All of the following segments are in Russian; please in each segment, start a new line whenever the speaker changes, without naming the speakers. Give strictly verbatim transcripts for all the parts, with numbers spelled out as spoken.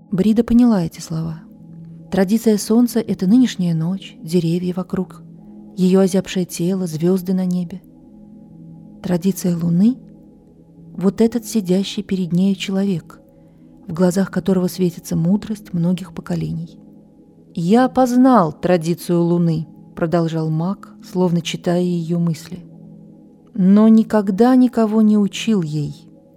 Брида поняла эти слова. Традиция солнца — это нынешняя ночь, деревья вокруг, ее озябшее тело, звезды на небе. Традиция луны — вот этот сидящий перед нею человек, в глазах которого светится мудрость многих поколений. «Я познал традицию луны», — продолжал маг, словно читая ее мысли, «но никогда никого не учил ей.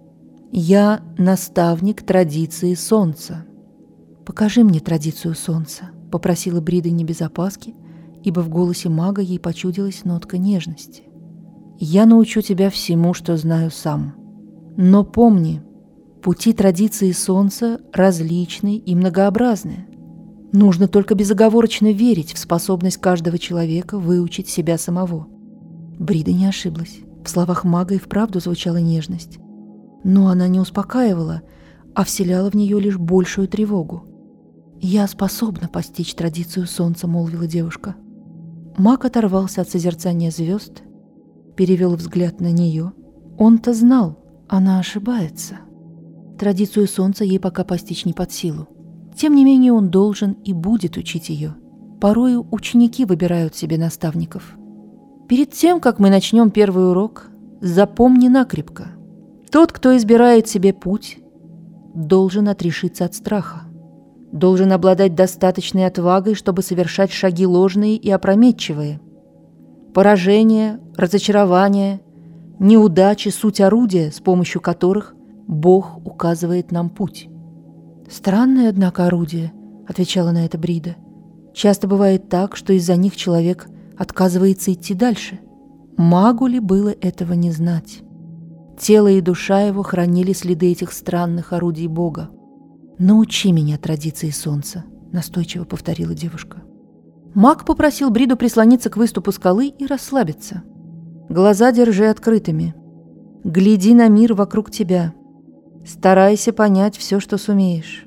Я наставник традиции солнца». «Покажи мне традицию солнца», — попросила Брида не без опаски, ибо в голосе мага ей почудилась нотка нежности. «Я научу тебя всему, что знаю сам. Но помни, пути традиции солнца различны и многообразны. Нужно только безоговорочно верить в способность каждого человека выучить себя самого». Брида не ошиблась. В словах мага и вправду звучала нежность. Но она не успокаивала, а вселяла в нее лишь большую тревогу. «Я способна постичь традицию солнца», — молвила девушка. Маг оторвался от созерцания звезд, перевел взгляд на нее. Он-то знал, она ошибается. Традицию солнца ей пока постичь не под силу. Тем не менее он должен и будет учить ее. Порою ученики выбирают себе наставников. Перед тем, как мы начнем первый урок, запомни накрепко. Тот, кто избирает себе путь, должен отрешиться от страха. Должен обладать достаточной отвагой, чтобы совершать шаги ложные и опрометчивые. Поражение, разочарование, неудачи — суть орудия, с помощью которых Бог указывает нам путь. «Странное, однако, орудие», — отвечала на это Брида. «Часто бывает так, что из-за них человек отказывается идти дальше. Магу ли было этого не знать? Тело и душа его хранили следы этих странных орудий Бога. «Научи меня традиции солнца», — настойчиво повторила девушка. Маг попросил Бриду прислониться к выступу скалы и расслабиться. «Глаза держи открытыми. Гляди на мир вокруг тебя. Старайся понять все, что сумеешь.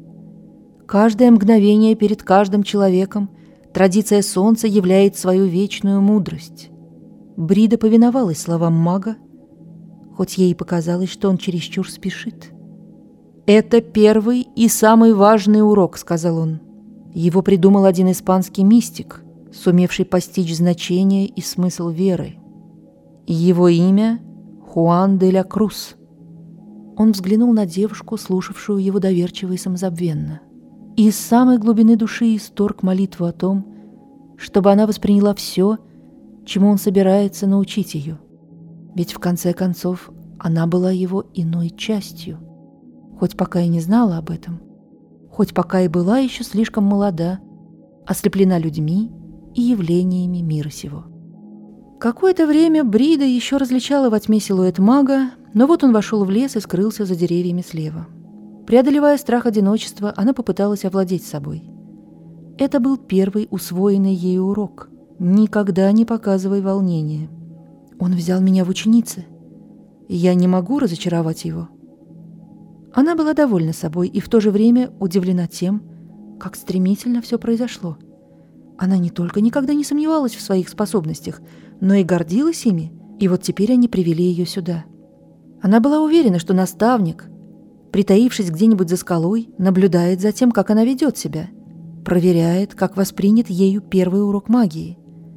Каждое мгновение перед каждым человеком традиция солнца являет свою вечную мудрость». Брида повиновалась словам мага, хоть ей показалось, что он чересчур спешит. «Это первый и самый важный урок», — сказал он. Его придумал один испанский мистик, сумевший постичь значение и смысл веры. Его имя — Хуан де ля Крус. Он взглянул на девушку, слушавшую его доверчиво и самозабвенно, и из самой глубины души исторг молитву о том, чтобы она восприняла все, чему он собирается научить ее. Ведь в конце концов она была его иной частью, хоть пока и не знала об этом, хоть пока и была еще слишком молода, ослеплена людьми и явлениями мира сего. Какое-то время Брида еще различала во тьме силуэт мага, но вот он вошел в лес и скрылся за деревьями слева. Преодолевая страх одиночества, она попыталась овладеть собой. Это был первый усвоенный ею урок. «Никогда не показывай волнения. Он взял меня в ученицы, и я не могу разочаровать его». Она была довольна собой и в то же время удивлена тем, как стремительно все произошло. Она не только никогда не сомневалась в своих способностях, но и гордилась ими, и вот теперь они привели ее сюда. Она была уверена, что наставник, притаившись где-нибудь за скалой, наблюдает за тем, как она ведет себя, проверяет, как воспринят ею первый урок магии.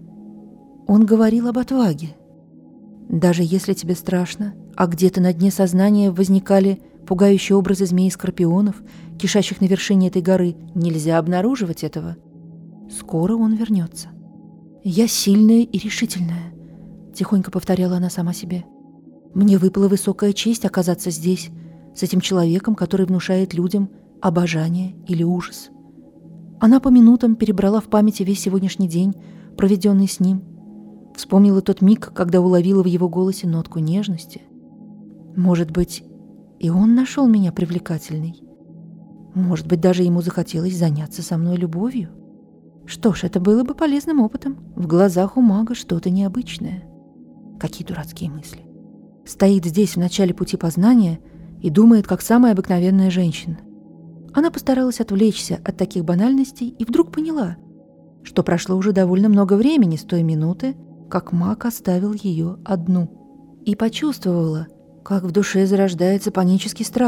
Он говорил об отваге. Даже если тебе страшно, а где-то на дне сознания возникали пугающие образы змей и скорпионов, кишащих на вершине этой горы, нельзя обнаруживать этого. Скоро он вернется. «Я сильная и решительная», — тихонько повторяла она сама себе. «Мне выпала высокая честь оказаться здесь, с этим человеком, который внушает людям обожание или ужас». Она по минутам перебрала в памяти весь сегодняшний день, проведенный с ним, вспомнила тот миг, когда уловила в его голосе нотку нежности. Может быть, и он нашел меня привлекательной. Может быть, даже ему захотелось заняться со мной любовью. Что ж, это было бы полезным опытом. В глазах у мага что-то необычное. Какие дурацкие мысли. Стоит здесь в начале пути познания и думает, как самая обыкновенная женщина. Она постаралась отвлечься от таких банальностей и вдруг поняла, что прошло уже довольно много времени с той минуты, как маг оставил ее одну. И почувствовала, как в душе зарождается панический страх.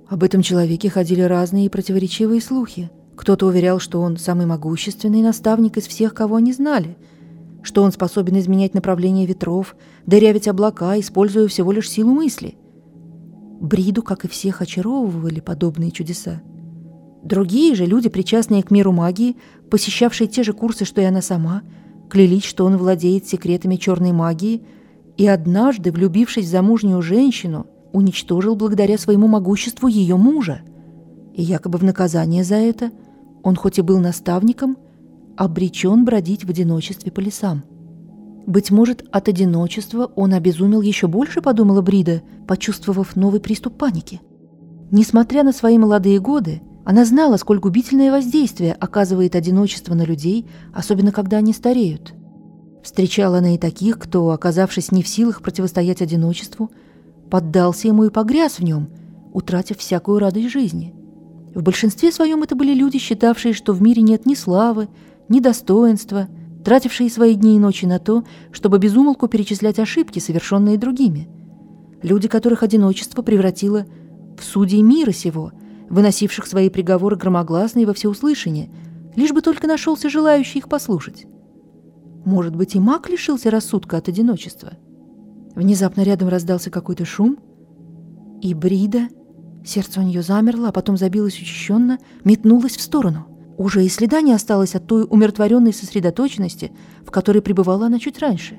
Об этом человеке ходили разные и противоречивые слухи. Кто-то уверял, что он самый могущественный наставник из всех, кого они знали, что он способен изменять направление ветров, дырявить облака, используя всего лишь силу мысли. Бриду, как и всех, очаровывали подобные чудеса. Другие же люди, причастные к миру магии, посещавшие те же курсы, что и она сама, клялись, что он владеет секретами черной магии, и однажды, влюбившись в замужнюю женщину, уничтожил благодаря своему могуществу ее мужа. И якобы в наказание за это он хоть и был наставником, обречен бродить в одиночестве по лесам. Быть может, от одиночества он обезумел еще больше, подумала Брида, почувствовав новый приступ паники. Несмотря на свои молодые годы, она знала, сколь губительное воздействие оказывает одиночество на людей, особенно когда они стареют. Встречала она и таких, кто, оказавшись не в силах противостоять одиночеству, поддался ему и погряз в нем, утратив всякую радость жизни. В большинстве своем это были люди, считавшие, что в мире нет ни славы, ни достоинства, тратившие свои дни и ночи на то, чтобы без умолку перечислять ошибки, совершенные другими. Люди, которых одиночество превратило в судей мира сего, выносивших свои приговоры громогласно и во всеуслышание, лишь бы только нашелся желающий их послушать. Может быть, и маг лишился рассудка от одиночества? Внезапно рядом раздался какой-то шум, и Брида, сердце у нее замерло, а потом забилось учащенно, метнулось в сторону. Уже и следа не осталось от той умиротворенной сосредоточенности, в которой пребывала она чуть раньше.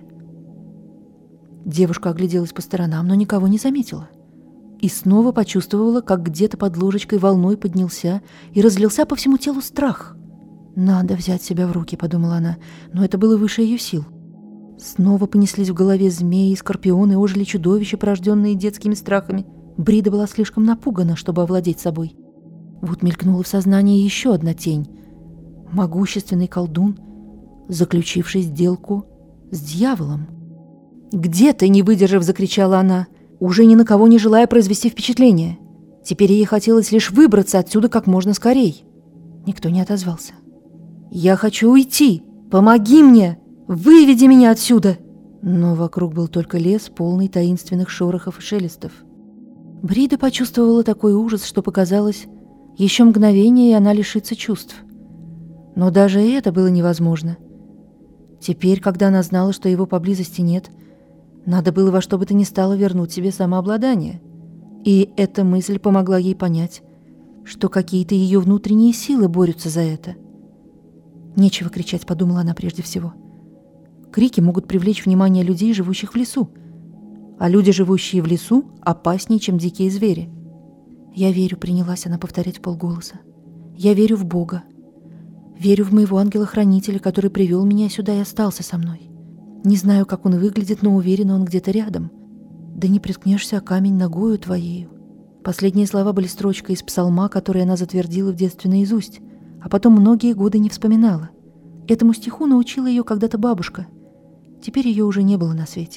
Девушка огляделась по сторонам, но никого не заметила. И снова почувствовала, как где-то под ложечкой волной поднялся и разлился по всему телу страх. «Надо взять себя в руки», — подумала она, но это было выше ее сил. Снова понеслись в голове змеи, скорпионы, ожили чудовища, порожденные детскими страхами. Брида была слишком напугана, чтобы овладеть собой. Вот мелькнула в сознании еще одна тень. Могущественный колдун, заключивший сделку с дьяволом. «Где ты?» — не выдержав, закричала она, уже ни на кого не желая произвести впечатление. Теперь ей хотелось лишь выбраться отсюда как можно скорей. Никто не отозвался. «Я хочу уйти! Помоги мне! Выведи меня отсюда!» Но вокруг был только лес, полный таинственных шорохов и шелестов. Брида почувствовала такой ужас, что показалось, еще мгновение, и она лишится чувств. Но даже это было невозможно. Теперь, когда она знала, что его поблизости нет, надо было во что бы то ни стало вернуть себе самообладание. И эта мысль помогла ей понять, что какие-то ее внутренние силы борются за это. «Нечего кричать», — подумала она прежде всего. Крики могут привлечь внимание людей, живущих в лесу. А люди, живущие в лесу, опаснее, чем дикие звери. «Я верю», — принялась она повторять вполголоса. «Я верю в Бога. Верю в моего ангела-хранителя, который привел меня сюда и остался со мной. Не знаю, как он выглядит, но уверена, он где-то рядом. Да не приткнешься о камень ногою твоею». Последние слова были строчкой из псалма, который она затвердила в детстве наизусть, а потом многие годы не вспоминала. Этому стиху научила ее когда-то бабушка. Теперь ее уже не было на свете.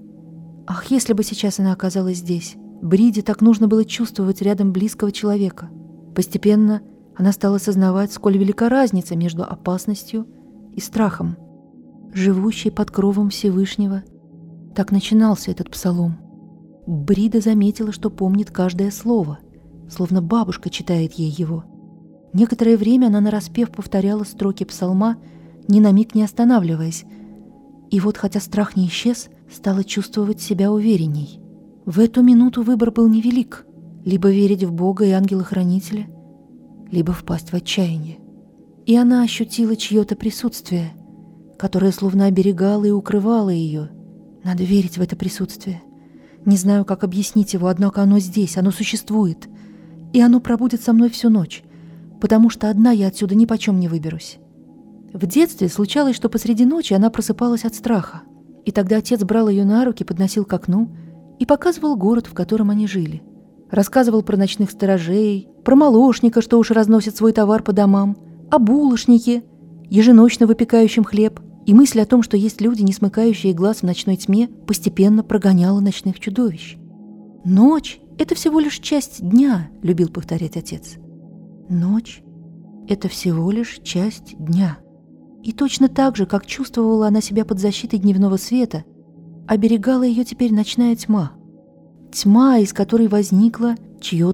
Ах, если бы сейчас она оказалась здесь! Бриде так нужно было чувствовать рядом близкого человека. Постепенно она стала сознавать, сколь велика разница между опасностью и страхом. «Живущий под кровом Всевышнего» — так начинался этот псалом. Брида заметила, что помнит каждое слово, словно бабушка читает ей его. Некоторое время она нараспев повторяла строки псалма, ни на миг не останавливаясь, и вот, хотя страх не исчез, стала чувствовать себя уверенней. В эту минуту выбор был невелик — либо верить в Бога и ангела-хранителя, либо впасть в отчаяние. И она ощутила чье-то присутствие, которое словно оберегало и укрывало ее. Надо верить в это присутствие. Не знаю, как объяснить его, однако оно здесь, оно существует, и оно пробудет со мной всю ночь, потому что одна я отсюда ни почем не выберусь. В детстве случалось, что посреди ночи она просыпалась от страха, и тогда отец брал ее на руки, подносил к окну и показывал город, в котором они жили. Рассказывал про ночных сторожей, про молочника, что уж разносит свой товар по домам, о булочнике, еженочно выпекающем хлеб, и мысль о том, что есть люди, не смыкающие глаз в ночной тьме, постепенно прогоняла ночных чудовищ. «Ночь — это всего лишь часть дня», — любил повторять отец. «Ночь — это всего лишь часть дня». И точно так же, как чувствовала она себя под защитой дневного света, оберегала ее теперь ночная тьма. Тьма, из которой возникло чье-то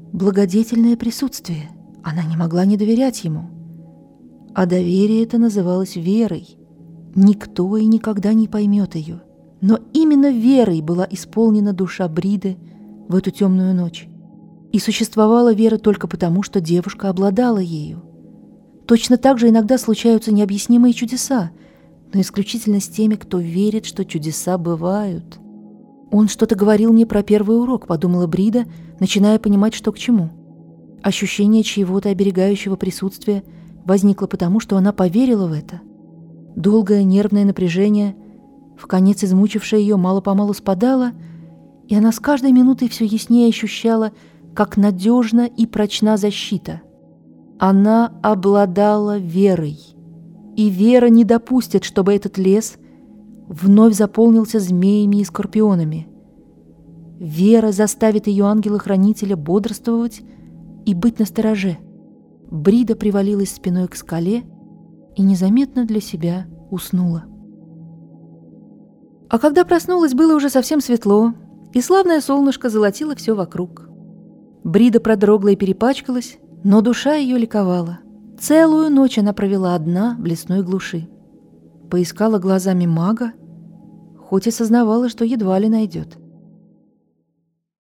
Благодетельное присутствие. Она не могла не доверять ему. А доверие это называлось верой. Никто и никогда не поймет ее. Но именно верой была исполнена душа Бриды в эту темную ночь. И существовала вера только потому, что девушка обладала ею. Точно так же иногда случаются необъяснимые чудеса, но исключительно с теми, кто верит, что чудеса бывают. «Он что-то говорил мне про первый урок», — подумала Брида, начиная понимать, что к чему. Ощущение чьего-то оберегающего присутствия возникло потому, что она поверила в это. Долгое нервное напряжение, вконец измучившее ее, мало-помалу спадало, и она с каждой минутой все яснее ощущала, как надежна и прочна защита. Она обладала верой, и вера не допустит, чтобы этот лес вновь заполнился змеями и скорпионами. Вера заставит ее ангела-хранителя бодрствовать и быть настороже. Брида привалилась спиной к скале и незаметно для себя уснула. А когда проснулась, было уже совсем светло, и славное солнышко золотило все вокруг. Брида продрогла и перепачкалась, но душа ее ликовала. Целую ночь она провела одна в лесной глуши. Поискала глазами мага, хоть и сознавала, что едва ли найдет.